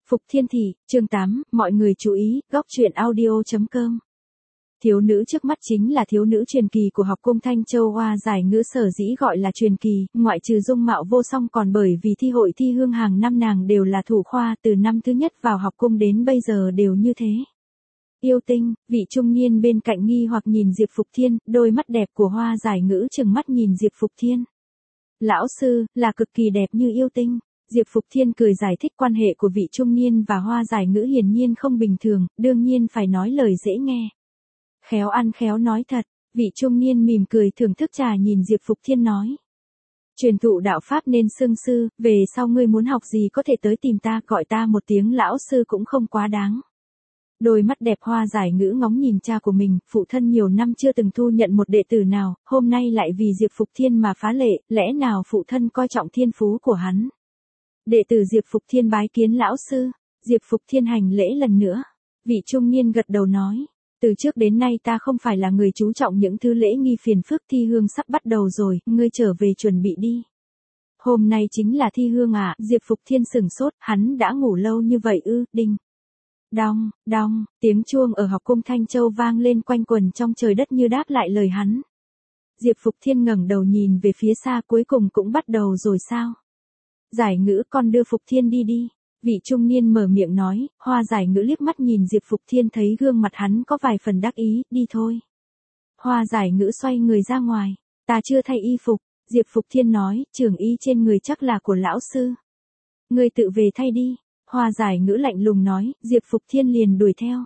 Phục Thiên Thị, chương 8, mọi người chú ý, góc truyện audio.com. Thiếu nữ trước mắt chính là thiếu nữ truyền kỳ của học cung Thanh Châu. Hoa giải ngữ sở dĩ gọi là truyền kỳ, ngoại trừ dung mạo vô song còn bởi vì thi hội thi hương hàng năm nàng đều là thủ khoa, từ năm thứ nhất vào học cung đến bây giờ đều như thế. Yêu tinh, vị trung niên bên cạnh nghi hoặc nhìn Diệp Phục Thiên, đôi mắt đẹp của hoa giải ngữ trừng mắt nhìn Diệp Phục Thiên. Lão sư, là cực kỳ đẹp như yêu tinh. Diệp Phục Thiên cười giải thích quan hệ của vị trung niên và hoa giải ngữ hiển nhiên không bình thường, đương nhiên phải nói lời dễ nghe. Khéo ăn khéo nói thật, vị trung niên mỉm cười thưởng thức trà nhìn Diệp Phục Thiên nói. Truyền thụ đạo pháp nên xưng sư, về sau ngươi muốn học gì có thể tới tìm ta, gọi ta một tiếng lão sư cũng không quá đáng. Đôi mắt đẹp hoa giải ngữ ngóng nhìn cha của mình, phụ thân nhiều năm chưa từng thu nhận một đệ tử nào, hôm nay lại vì Diệp Phục Thiên mà phá lệ, lẽ nào phụ thân coi trọng thiên phú của hắn. Đệ tử Diệp Phục Thiên bái kiến lão sư. Diệp Phục Thiên hành lễ lần nữa. Vị trung niên gật đầu nói. Từ trước đến nay ta không phải là người chú trọng những thứ lễ nghi phiền phức, thi hương sắp bắt đầu rồi, ngươi trở về chuẩn bị đi. Hôm nay chính là thi hương à? Diệp Phục Thiên sửng sốt, hắn đã ngủ lâu như vậy ư? Đinh. Đong, đong, tiếng chuông ở học cung Thanh Châu vang lên quanh quần trong trời đất như đáp lại lời hắn. Diệp Phục Thiên ngẩng đầu nhìn về phía xa, cuối cùng cũng bắt đầu rồi sao? Giải ngữ, con đưa Phục Thiên đi đi. Vị trung niên mở miệng nói, hoa giải ngữ liếc mắt nhìn Diệp Phục Thiên thấy gương mặt hắn có vài phần đắc ý, đi thôi. Hoa giải ngữ xoay người ra ngoài, ta chưa thay y phục. Diệp Phục Thiên nói, trường y trên người chắc là của lão sư. Ngươi tự về thay đi. Hoa giải ngữ lạnh lùng nói, Diệp Phục Thiên liền đuổi theo.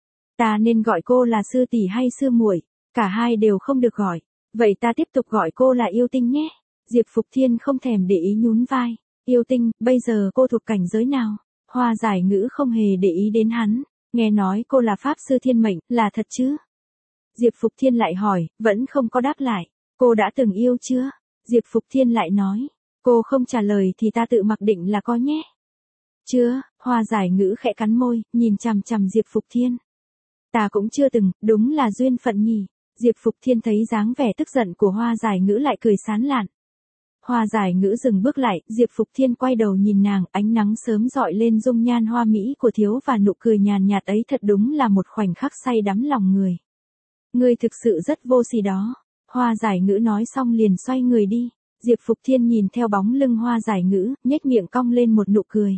Ta nên gọi cô là sư tỷ hay sư muội? Cả hai đều không được gọi. Vậy ta tiếp tục gọi cô là yêu tinh nhé. Diệp Phục Thiên không thèm để ý nhún vai. Yêu tinh, bây giờ cô thuộc cảnh giới nào? Hoa giải ngữ không hề để ý đến hắn. Nghe nói cô là pháp sư thiên mệnh, là thật chứ? Diệp Phục Thiên lại hỏi, vẫn không có đáp lại. Cô đã từng yêu chưa? Diệp Phục Thiên lại nói. Cô không trả lời thì ta tự mặc định là có nhé. Chưa, hoa giải ngữ khẽ cắn môi, nhìn chằm chằm Diệp Phục Thiên. Ta cũng chưa từng, đúng là duyên phận nhỉ. Diệp Phục Thiên thấy dáng vẻ tức giận của hoa giải ngữ lại cười sán lạn. Hoa giải ngữ dừng bước lại, Diệp Phục Thiên quay đầu nhìn nàng, ánh nắng sớm dọi lên dung nhan hoa mỹ của thiếu và nụ cười nhàn nhạt ấy thật đúng là một khoảnh khắc say đắm lòng người. Ngươi thực sự rất vô sỉ đó. Hoa giải ngữ nói xong liền xoay người đi. Diệp Phục Thiên nhìn theo bóng lưng hoa giải ngữ, nhếch miệng cong lên một nụ cười.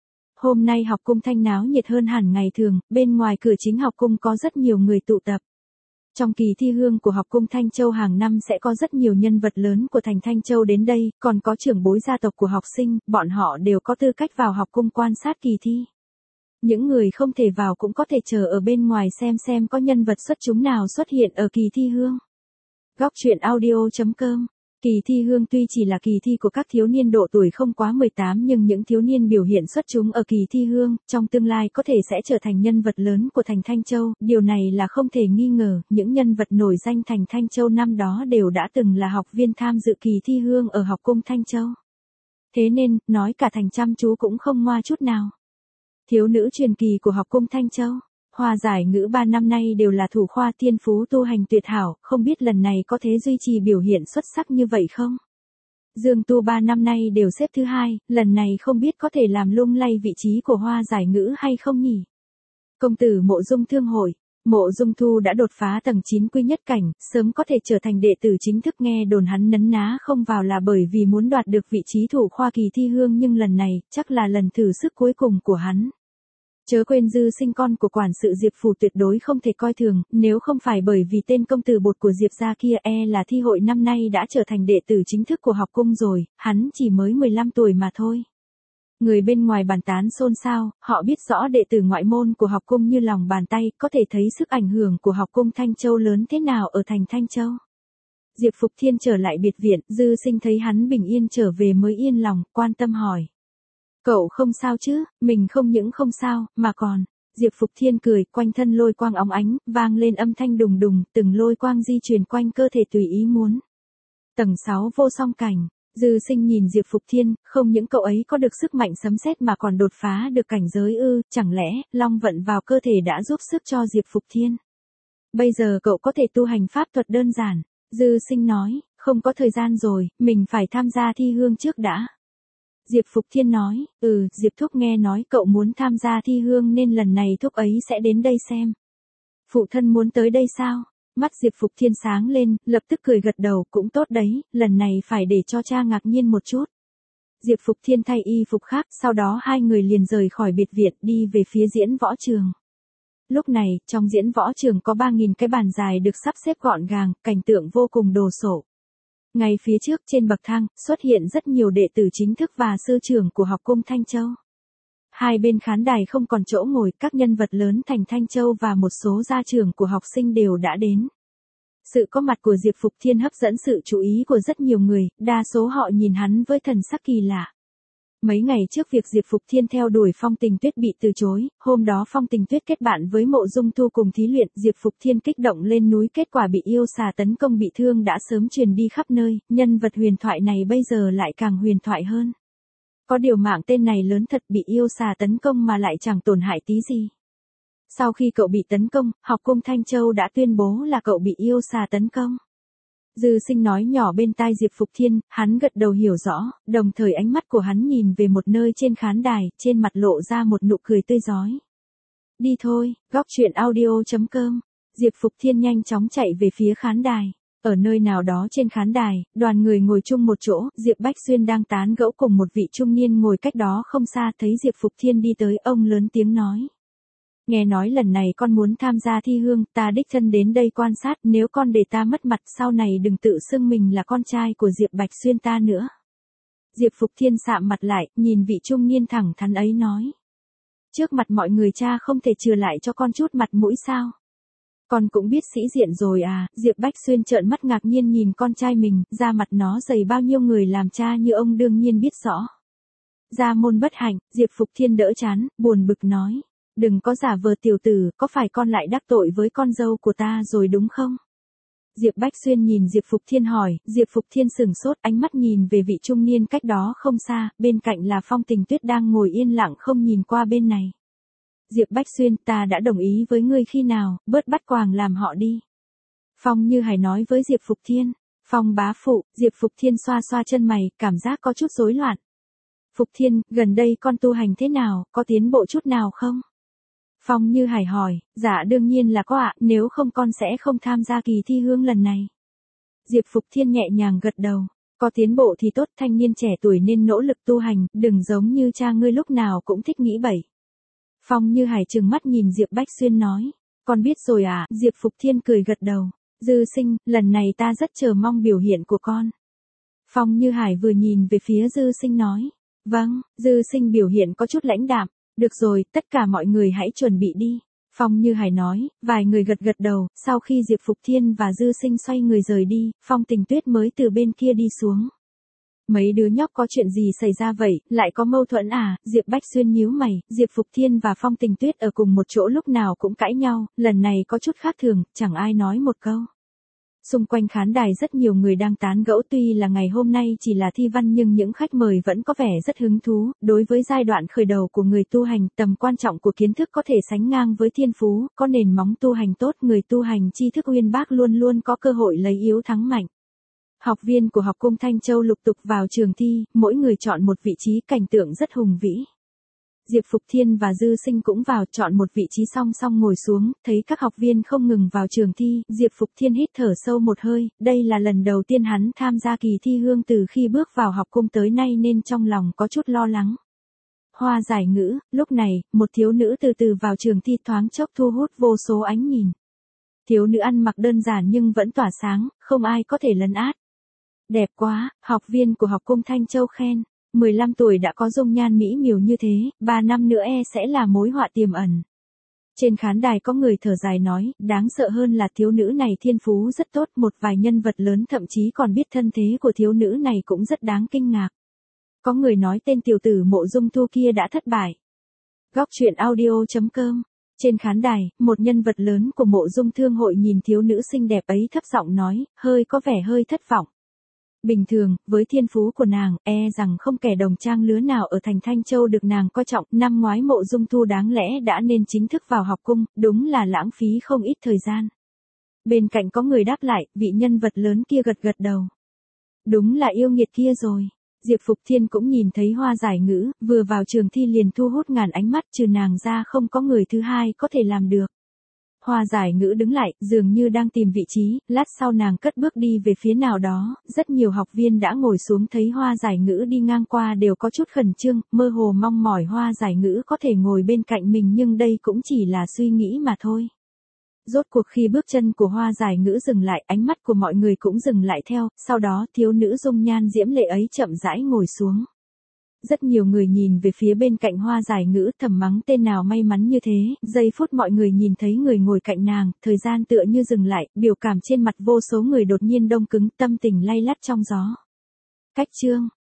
Hôm nay học cung Thanh náo nhiệt hơn hẳn ngày thường, bên ngoài cửa chính học cung có rất nhiều người tụ tập. Trong kỳ thi hương của học cung Thanh Châu hàng năm sẽ có rất nhiều nhân vật lớn của thành Thanh Châu đến đây, còn có trưởng bối gia tộc của học sinh, bọn họ đều có tư cách vào học cung quan sát kỳ thi. Những người không thể vào cũng có thể chờ ở bên ngoài xem có nhân vật xuất chúng nào xuất hiện ở kỳ thi hương. Góc truyện audio.com. Kỳ thi hương tuy chỉ là kỳ thi của các thiếu niên độ tuổi không quá 18 nhưng những thiếu niên biểu hiện xuất chúng ở kỳ thi hương, trong tương lai có thể sẽ trở thành nhân vật lớn của thành Thanh Châu, điều này là không thể nghi ngờ, những nhân vật nổi danh thành Thanh Châu năm đó đều đã từng là học viên tham dự kỳ thi hương ở học cung Thanh Châu. Thế nên, nói cả thành chăm chú cũng không ngoa chút nào. Thiếu nữ truyền kỳ của học cung Thanh Châu. Hoa giải ngữ 3 năm nay đều là thủ khoa, thiên phú tu hành tuyệt hảo, không biết lần này có thể duy trì biểu hiện xuất sắc như vậy không? Dương Tu 3 năm nay đều xếp thứ 2, lần này không biết có thể làm lung lay vị trí của hoa giải ngữ hay không nhỉ? Công tử Mộ Dung Thương Hội. Mộ Dung Thu đã đột phá tầng 9 quy nhất cảnh, sớm có thể trở thành đệ tử chính thức, nghe đồn hắn nấn ná không vào là bởi vì muốn đoạt được vị trí thủ khoa kỳ thi hương, nhưng lần này, chắc là lần thử sức cuối cùng của hắn. Chớ quên Dư Sinh con của quản sự Diệp phủ tuyệt đối không thể coi thường, nếu không phải bởi vì tên công tử bột của Diệp gia kia là thi hội năm nay đã trở thành đệ tử chính thức của học cung rồi, hắn chỉ mới 15 tuổi mà thôi. Người bên ngoài bàn tán xôn xao, họ biết rõ đệ tử ngoại môn của học cung như lòng bàn tay, có thể thấy sức ảnh hưởng của học cung Thanh Châu lớn thế nào ở thành Thanh Châu. Diệp Phục Thiên trở lại biệt viện, Dư Sinh thấy hắn bình yên trở về mới yên lòng, quan tâm hỏi. Cậu không sao chứ? Mình không những không sao, mà còn. Diệp Phục Thiên cười, quanh thân lôi quang óng ánh, vang lên âm thanh đùng đùng, từng lôi quang di chuyển quanh cơ thể tùy ý muốn. Tầng 6 vô song cảnh. Dư Sinh nhìn Diệp Phục Thiên, không những cậu ấy có được sức mạnh sấm sét mà còn đột phá được cảnh giới ư, chẳng lẽ, long vận vào cơ thể đã giúp sức cho Diệp Phục Thiên. Bây giờ cậu có thể tu hành pháp thuật đơn giản. Dư Sinh nói, không có thời gian rồi, mình phải tham gia thi hương trước đã. Diệp Phục Thiên nói, Diệp thúc nghe nói cậu muốn tham gia thi hương nên lần này thúc ấy sẽ đến đây xem. Phụ thân muốn tới đây sao? Mắt Diệp Phục Thiên sáng lên, lập tức cười gật đầu, cũng tốt đấy, lần này phải để cho cha ngạc nhiên một chút. Diệp Phục Thiên thay y phục khác, sau đó hai người liền rời khỏi biệt viện đi về phía diễn võ trường. Lúc này, trong diễn võ trường có 3.000 cái bàn dài được sắp xếp gọn gàng, cảnh tượng vô cùng đồ sộ. Ngay phía trước trên bậc thang, xuất hiện rất nhiều đệ tử chính thức và sư trưởng của học cung Thanh Châu. Hai bên khán đài không còn chỗ ngồi, các nhân vật lớn thành Thanh Châu và một số gia trưởng của học sinh đều đã đến. Sự có mặt của Diệp Phục Thiên hấp dẫn sự chú ý của rất nhiều người, đa số họ nhìn hắn với thần sắc kỳ lạ. Mấy ngày trước việc Diệp Phục Thiên theo đuổi Phong Tình Tuyết bị từ chối, hôm đó Phong Tình Tuyết kết bạn với Mộ Dung Thu cùng thí luyện, Diệp Phục Thiên kích động lên núi, kết quả bị yêu xà tấn công bị thương đã sớm truyền đi khắp nơi, nhân vật huyền thoại này bây giờ lại càng huyền thoại hơn. Có điều mạng tên này lớn thật, bị yêu xà tấn công mà lại chẳng tổn hại tí gì. Sau khi cậu bị tấn công, học cung Thanh Châu đã tuyên bố là cậu bị yêu xà tấn công. Dư Sinh nói nhỏ bên tai Diệp Phục Thiên, hắn gật đầu hiểu rõ, đồng thời ánh mắt của hắn nhìn về một nơi trên khán đài, trên mặt lộ ra một nụ cười tươi rói. Đi thôi, góc truyện audio.com. Diệp Phục Thiên nhanh chóng chạy về phía khán đài. Ở nơi nào đó trên khán đài, đoàn người ngồi chung một chỗ, Diệp Bách Xuyên đang tán gẫu cùng một vị trung niên ngồi cách đó không xa, thấy Diệp Phục Thiên đi tới, ông lớn tiếng nói. Nghe nói lần này con muốn tham gia thi hương, ta đích thân đến đây quan sát, nếu con để ta mất mặt sau này đừng tự xưng mình là con trai của Diệp Bạch Xuyên ta nữa. Diệp Phục Thiên sạm mặt lại, nhìn vị trung niên thẳng thắn ấy nói. Trước mặt mọi người cha không thể trừ lại cho con chút mặt mũi sao? Con cũng biết sĩ diện rồi à? Diệp Bách Xuyên trợn mắt ngạc nhiên nhìn con trai mình, da mặt nó dày bao nhiêu người làm cha như ông đương nhiên biết rõ. Gia môn bất hạnh, Diệp Phục Thiên đỡ chán, buồn bực nói. Đừng có giả vờ tiểu tử, có phải con lại đắc tội với con dâu của ta rồi đúng không? Diệp Bách Xuyên nhìn Diệp Phục Thiên hỏi, Diệp Phục Thiên sửng sốt, ánh mắt nhìn về vị trung niên cách đó không xa, bên cạnh là Phong Tình Tuyết đang ngồi yên lặng không nhìn qua bên này. Diệp Bách Xuyên, ta đã đồng ý với ngươi khi nào, bớt bắt quàng làm họ đi. Phong Như Hải nói với Diệp Phục Thiên. Phong bá phụ, Diệp Phục Thiên xoa xoa chân mày, cảm giác có chút rối loạn. Phục Thiên, gần đây con tu hành thế nào, có tiến bộ chút nào không? Phong Như Hải hỏi, dạ đương nhiên là có ạ, nếu không con sẽ không tham gia kỳ thi hương lần này. Diệp Phục Thiên nhẹ nhàng gật đầu, có tiến bộ thì tốt, thanh niên trẻ tuổi nên nỗ lực tu hành, đừng giống như cha ngươi lúc nào cũng thích nghĩ bậy. Phong Như Hải trừng mắt nhìn Diệp Bách Xuyên nói, con biết rồi à, Diệp Phục Thiên cười gật đầu, Dư Sinh, lần này ta rất chờ mong biểu hiện của con. Phong Như Hải vừa nhìn về phía Dư Sinh nói, vâng, Dư Sinh biểu hiện có chút lãnh đạm. Được rồi, tất cả mọi người hãy chuẩn bị đi. Phong Như Hải nói, vài người gật gật đầu, sau khi Diệp Phục Thiên và Dư Sinh xoay người rời đi, Phong Tình Tuyết mới từ bên kia đi xuống. Mấy đứa nhóc có chuyện gì xảy ra vậy, lại có mâu thuẫn à? Diệp Bách Xuyên nhíu mày, Diệp Phục Thiên và Phong Tình Tuyết ở cùng một chỗ lúc nào cũng cãi nhau, lần này có chút khác thường, chẳng ai nói một câu. Xung quanh khán đài rất nhiều người đang tán gẫu, tuy là ngày hôm nay chỉ là thi văn nhưng những khách mời vẫn có vẻ rất hứng thú, đối với giai đoạn khởi đầu của người tu hành, tầm quan trọng của kiến thức có thể sánh ngang với thiên phú, có nền móng tu hành tốt, người tu hành tri thức uyên bác luôn luôn có cơ hội lấy yếu thắng mạnh. Học viên của học cung Thanh Châu lục tục vào trường thi, mỗi người chọn một vị trí, cảnh tượng rất hùng vĩ. Diệp Phục Thiên và Dư Sinh cũng vào, chọn một vị trí song song ngồi xuống, thấy các học viên không ngừng vào trường thi, Diệp Phục Thiên hít thở sâu một hơi, đây là lần đầu tiên hắn tham gia kỳ thi hương từ khi bước vào học cung tới nay nên trong lòng có chút lo lắng. Hoa giải ngữ, lúc này, một thiếu nữ từ từ vào trường thi, thoáng chốc thu hút vô số ánh nhìn. Thiếu nữ ăn mặc đơn giản nhưng vẫn tỏa sáng, không ai có thể lấn át. Đẹp quá, học viên của học cung Thanh Châu khen. 15 tuổi đã có dung nhan mỹ miều như thế, 3 năm nữa sẽ là mối họa tiềm ẩn. Trên khán đài có người thở dài nói, đáng sợ hơn là thiếu nữ này thiên phú rất tốt, một vài nhân vật lớn thậm chí còn biết thân thế của thiếu nữ này cũng rất đáng kinh ngạc. Có người nói tên tiểu tử Mộ Dung Thu kia đã thất bại. Góc truyện audio.com. Trên khán đài, một nhân vật lớn của Mộ Dung Thương hội nhìn thiếu nữ xinh đẹp ấy thấp giọng nói, có vẻ hơi thất vọng. Bình thường, với thiên phú của nàng, rằng không kẻ đồng trang lứa nào ở thành Thanh Châu được nàng coi trọng, năm ngoái Mộ Dung Thu đáng lẽ đã nên chính thức vào học cung, đúng là lãng phí không ít thời gian. Bên cạnh có người đáp lại, vị nhân vật lớn kia gật gật đầu. Đúng là yêu nghiệt kia rồi. Diệp Phục Thiên cũng nhìn thấy Hoa Giải Ngữ, vừa vào trường thi liền thu hút ngàn ánh mắt, trừ nàng ra không có người thứ hai có thể làm được. Hoa Giải Ngữ đứng lại, dường như đang tìm vị trí, lát sau nàng cất bước đi về phía nào đó, rất nhiều học viên đã ngồi xuống thấy Hoa Giải Ngữ đi ngang qua đều có chút khẩn trương, mơ hồ mong mỏi Hoa Giải Ngữ có thể ngồi bên cạnh mình nhưng đây cũng chỉ là suy nghĩ mà thôi. Rốt cuộc khi bước chân của Hoa Giải Ngữ dừng lại, ánh mắt của mọi người cũng dừng lại theo, sau đó thiếu nữ dung nhan diễm lệ ấy chậm rãi ngồi xuống. Rất nhiều người nhìn về phía bên cạnh Hoa Giải Ngữ thầm mắng tên nào may mắn như thế, giây phút mọi người nhìn thấy người ngồi cạnh nàng, thời gian tựa như dừng lại, biểu cảm trên mặt vô số người đột nhiên đông cứng, tâm tình lay lắt trong gió. Cách chương